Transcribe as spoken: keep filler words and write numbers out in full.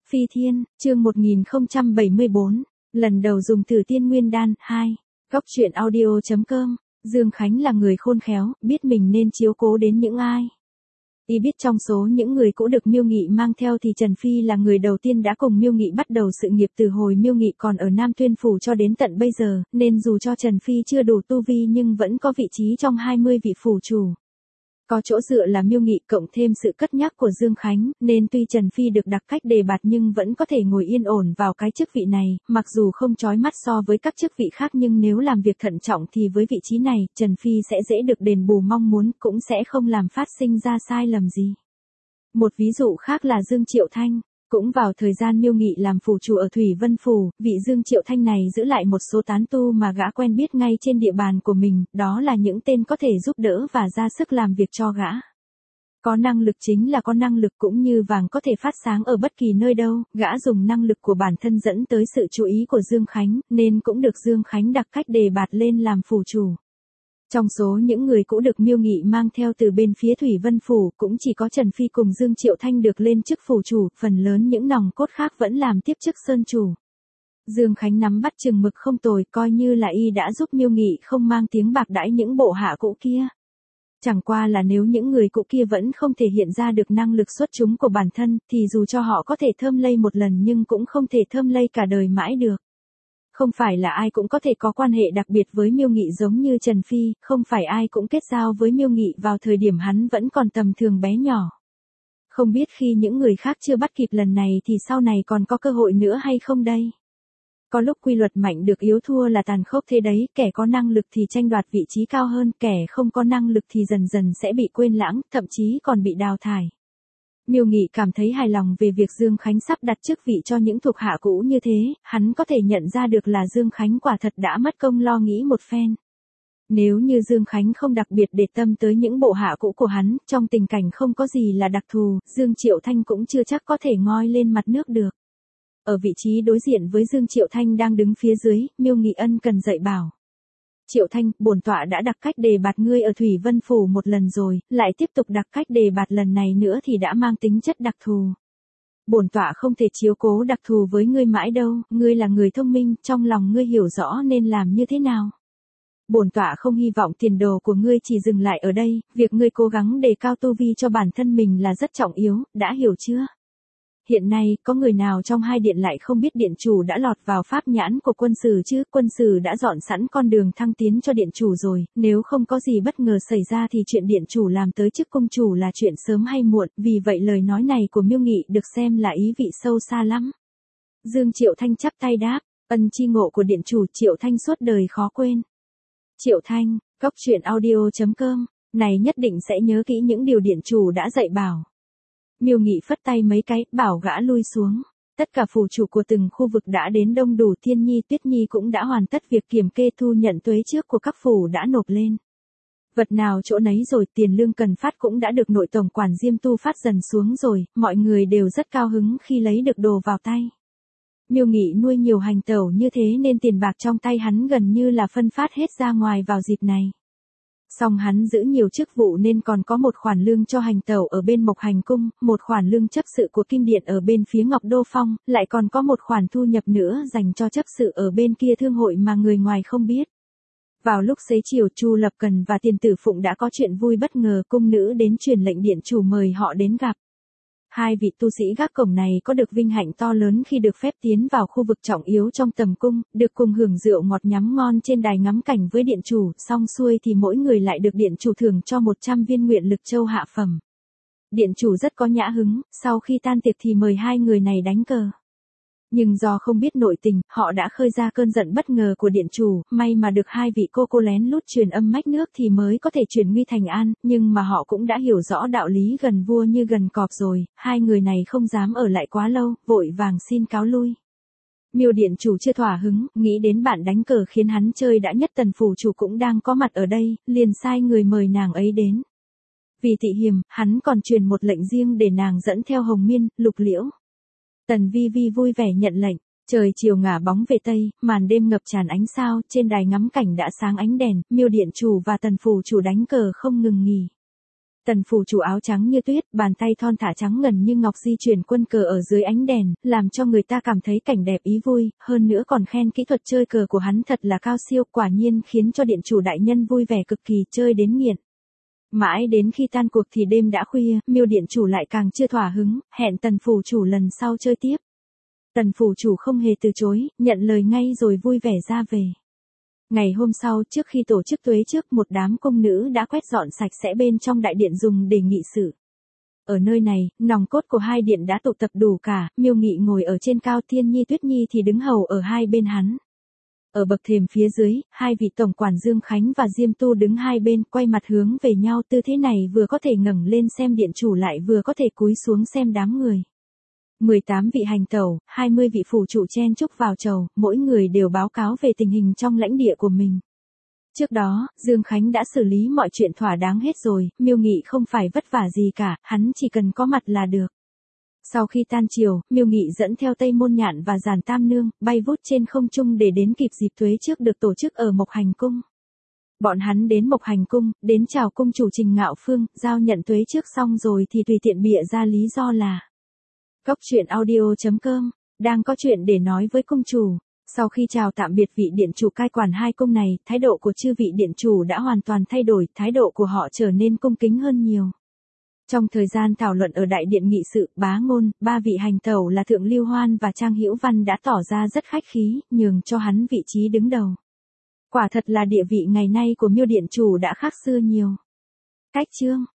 Phi Thiên, chương một nghìn không trăm bảy mươi bốn, lần đầu dùng Tử Tiên Nguyên Đan, hai. Góc truyện audio chấm com, Dương Khánh là người khôn khéo, biết mình nên chiếu cố đến những ai. Y biết trong số những người cũ được Miêu Nghị mang theo thì Trần Phi là người đầu tiên đã cùng Miêu Nghị bắt đầu sự nghiệp từ hồi Miêu Nghị còn ở Nam Tuyên Phủ cho đến tận bây giờ, nên dù cho Trần Phi chưa đủ tu vi nhưng vẫn có vị trí trong hai mươi vị phủ chủ. Có chỗ dựa là Miêu Nghị cộng thêm sự cất nhắc của Dương Khánh, nên tuy Trần Phi được đặc cách đề bạt nhưng vẫn có thể ngồi yên ổn vào cái chức vị này, mặc dù không chói mắt so với các chức vị khác nhưng nếu làm việc thận trọng thì với vị trí này, Trần Phi sẽ dễ được đền bù mong muốn, cũng sẽ không làm phát sinh ra sai lầm gì. Một ví dụ khác là Dương Triệu Thanh. Cũng vào thời gian Miêu Nghị làm phủ chủ ở Thủy Vân Phủ, vị Dương Triệu Thanh này giữ lại một số tán tu mà gã quen biết ngay trên địa bàn của mình, đó là những tên có thể giúp đỡ và ra sức làm việc cho gã. Có năng lực chính là có năng lực, cũng như vàng có thể phát sáng ở bất kỳ nơi đâu, gã dùng năng lực của bản thân dẫn tới sự chú ý của Dương Khánh, nên cũng được Dương Khánh đặc cách đề bạt lên làm phủ chủ. Trong số những người cũ được Miêu Nghị mang theo từ bên phía Thủy Vân Phủ, cũng chỉ có Trần Phi cùng Dương Triệu Thanh được lên chức phủ chủ, phần lớn những nòng cốt khác vẫn làm tiếp chức sơn chủ. Dương Khánh nắm bắt chừng mực không tồi, coi như là y đã giúp Miêu Nghị không mang tiếng bạc đãi những bộ hạ cũ kia. Chẳng qua là nếu những người cũ kia vẫn không thể hiện ra được năng lực xuất chúng của bản thân, thì dù cho họ có thể thơm lây một lần nhưng cũng không thể thơm lây cả đời mãi được. Không phải là ai cũng có thể có quan hệ đặc biệt với Miêu Nghị giống như Trần Phi, không phải ai cũng kết giao với Miêu Nghị vào thời điểm hắn vẫn còn tầm thường bé nhỏ. Không biết khi những người khác chưa bắt kịp lần này thì sau này còn có cơ hội nữa hay không đây? Có lúc quy luật mạnh được yếu thua là tàn khốc thế đấy, kẻ có năng lực thì tranh đoạt vị trí cao hơn, kẻ không có năng lực thì dần dần sẽ bị quên lãng, thậm chí còn bị đào thải. Miêu Nghị cảm thấy hài lòng về việc Dương Khánh sắp đặt chức vị cho những thuộc hạ cũ như thế, hắn có thể nhận ra được là Dương Khánh quả thật đã mất công lo nghĩ một phen. Nếu như Dương Khánh không đặc biệt để tâm tới những bộ hạ cũ của hắn, trong tình cảnh không có gì là đặc thù, Dương Triệu Thanh cũng chưa chắc có thể ngoi lên mặt nước được. Ở vị trí đối diện với Dương Triệu Thanh đang đứng phía dưới, Miêu Nghị ân cần dạy bảo. Triệu Thanh, bổn tọa đã đặc cách đề bạt ngươi ở Thủy Vân Phủ một lần rồi, lại tiếp tục đặc cách đề bạt lần này nữa thì đã mang tính chất đặc thù. Bổn tọa không thể chiếu cố đặc thù với ngươi mãi đâu, ngươi là người thông minh, trong lòng ngươi hiểu rõ nên làm như thế nào. Bổn tọa không hy vọng tiền đồ của ngươi chỉ dừng lại ở đây, việc ngươi cố gắng đề cao tu vi cho bản thân mình là rất trọng yếu, đã hiểu chưa? Hiện nay, có người nào trong hai điện lại không biết điện chủ đã lọt vào pháp nhãn của quân sử chứ? Quân sử đã dọn sẵn con đường thăng tiến cho điện chủ rồi, nếu không có gì bất ngờ xảy ra thì chuyện điện chủ làm tới chức công chủ là chuyện sớm hay muộn, vì vậy lời nói này của Miêu Nghị được xem là ý vị sâu xa lắm. Dương Triệu Thanh chắp tay đáp, ân chi ngộ của điện chủ Triệu Thanh suốt đời khó quên. Triệu Thanh, góc truyện audio chấm com, này nhất định sẽ nhớ kỹ những điều điện chủ đã dạy bảo. Miêu Nghị phất tay mấy cái, bảo gã lui xuống. Tất cả phủ chủ của từng khu vực đã đến đông đủ, Thiên Nhi Tuyết Nhi cũng đã hoàn tất việc kiểm kê thu nhận tuế trước của các phủ đã nộp lên. Vật nào chỗ nấy rồi, tiền lương cần phát cũng đã được nội tổng quản Diêm Tu phát dần xuống rồi, mọi người đều rất cao hứng khi lấy được đồ vào tay. Miêu Nghị nuôi nhiều hành tẩu như thế nên tiền bạc trong tay hắn gần như là phân phát hết ra ngoài vào dịp này. Song hắn giữ nhiều chức vụ nên còn có một khoản lương cho hành tẩu ở bên Mộc Hành Cung, một khoản lương chấp sự của Kim Điện ở bên phía Ngọc Đô Phong, lại còn có một khoản thu nhập nữa dành cho chấp sự ở bên kia thương hội mà người ngoài không biết. Vào lúc xế chiều, Chu Lập Cần và Tiền Tử Phụng đã có chuyện vui bất ngờ, cung nữ đến truyền lệnh điện chủ mời họ đến gặp. Hai vị tu sĩ gác cổng này có được vinh hạnh to lớn khi được phép tiến vào khu vực trọng yếu trong tầm cung, được cùng hưởng rượu ngọt nhắm ngon trên đài ngắm cảnh với điện chủ, xong xuôi thì mỗi người lại được điện chủ thưởng cho một trăm viên nguyện lực châu hạ phẩm. Điện chủ rất có nhã hứng, sau khi tan tiệc thì mời hai người này đánh cờ. Nhưng do không biết nội tình, họ đã khơi ra cơn giận bất ngờ của điện chủ, may mà được hai vị cô cô lén lút truyền âm mách nước thì mới có thể chuyển nguy thành an, nhưng mà họ cũng đã hiểu rõ đạo lý gần vua như gần cọp rồi, hai người này không dám ở lại quá lâu, vội vàng xin cáo lui. Miêu điện chủ chưa thỏa hứng, nghĩ đến bạn đánh cờ khiến hắn chơi đã nhất, Tần phủ chủ cũng đang có mặt ở đây, liền sai người mời nàng ấy đến. Vì Tị Hiềm, hắn còn truyền một lệnh riêng để nàng dẫn theo Hồng Miên, Lục Liễu. Tần Vi Vi vui vẻ nhận lệnh, trời chiều ngả bóng về tây, màn đêm ngập tràn ánh sao, trên đài ngắm cảnh đã sáng ánh đèn, Miêu điện chủ và Tần phủ chủ đánh cờ không ngừng nghỉ. Tần phủ chủ áo trắng như tuyết, bàn tay thon thả trắng ngần như ngọc di chuyển quân cờ ở dưới ánh đèn, làm cho người ta cảm thấy cảnh đẹp ý vui, hơn nữa còn khen kỹ thuật chơi cờ của hắn thật là cao siêu, quả nhiên khiến cho điện chủ đại nhân vui vẻ cực kỳ, chơi đến nghiện. Mãi đến khi tan cuộc thì đêm đã khuya, Miêu điện chủ lại càng chưa thỏa hứng, hẹn Tần phủ chủ lần sau chơi tiếp. Tần phủ chủ không hề từ chối, nhận lời ngay rồi vui vẻ ra về. Ngày hôm sau, trước khi tổ chức tuế trước, một đám cung nữ đã quét dọn sạch sẽ bên trong đại điện dùng để nghị sự. Ở nơi này, nòng cốt của hai điện đã tụ tập đủ cả, Miêu Nghị ngồi ở trên cao, Thiên Nhi Tuyết Nhi thì đứng hầu ở hai bên hắn. Ở bậc thềm phía dưới, hai vị tổng quản Dương Khánh và Diêm Tu đứng hai bên, quay mặt hướng về nhau, tư thế này vừa có thể ngẩng lên xem điện chủ lại vừa có thể cúi xuống xem đám người. mười tám vị hành tẩu, hai mươi vị phủ trụ chen chúc vào chầu, mỗi người đều báo cáo về tình hình trong lãnh địa của mình. Trước đó, Dương Khánh đã xử lý mọi chuyện thỏa đáng hết rồi, Miêu Nghị không phải vất vả gì cả, hắn chỉ cần có mặt là được. Sau khi tan chiều, Miêu Nghị dẫn theo Tây Môn Nhạn và Giản Tam Nương, bay vút trên không trung để đến kịp dịp tuế trước được tổ chức ở Mộc Hành Cung. Bọn hắn đến Mộc Hành Cung, đến chào cung chủ Trình Ngạo Phương, giao nhận tuế trước xong rồi thì tùy tiện bịa ra lý do là Cốc truyện audio chấm com, đang có chuyện để nói với cung chủ. Sau khi chào tạm biệt vị điện chủ cai quản hai cung này, thái độ của chư vị điện chủ đã hoàn toàn thay đổi, thái độ của họ trở nên cung kính hơn nhiều. Trong thời gian thảo luận ở đại điện nghị sự, Bá Ngôn, ba vị hành tẩu là Thượng Lưu Hoan và Trang Hữu Văn đã tỏ ra rất khách khí, nhường cho hắn vị trí đứng đầu. Quả thật là địa vị ngày nay của Miêu điện chủ đã khác xưa nhiều. Cách chương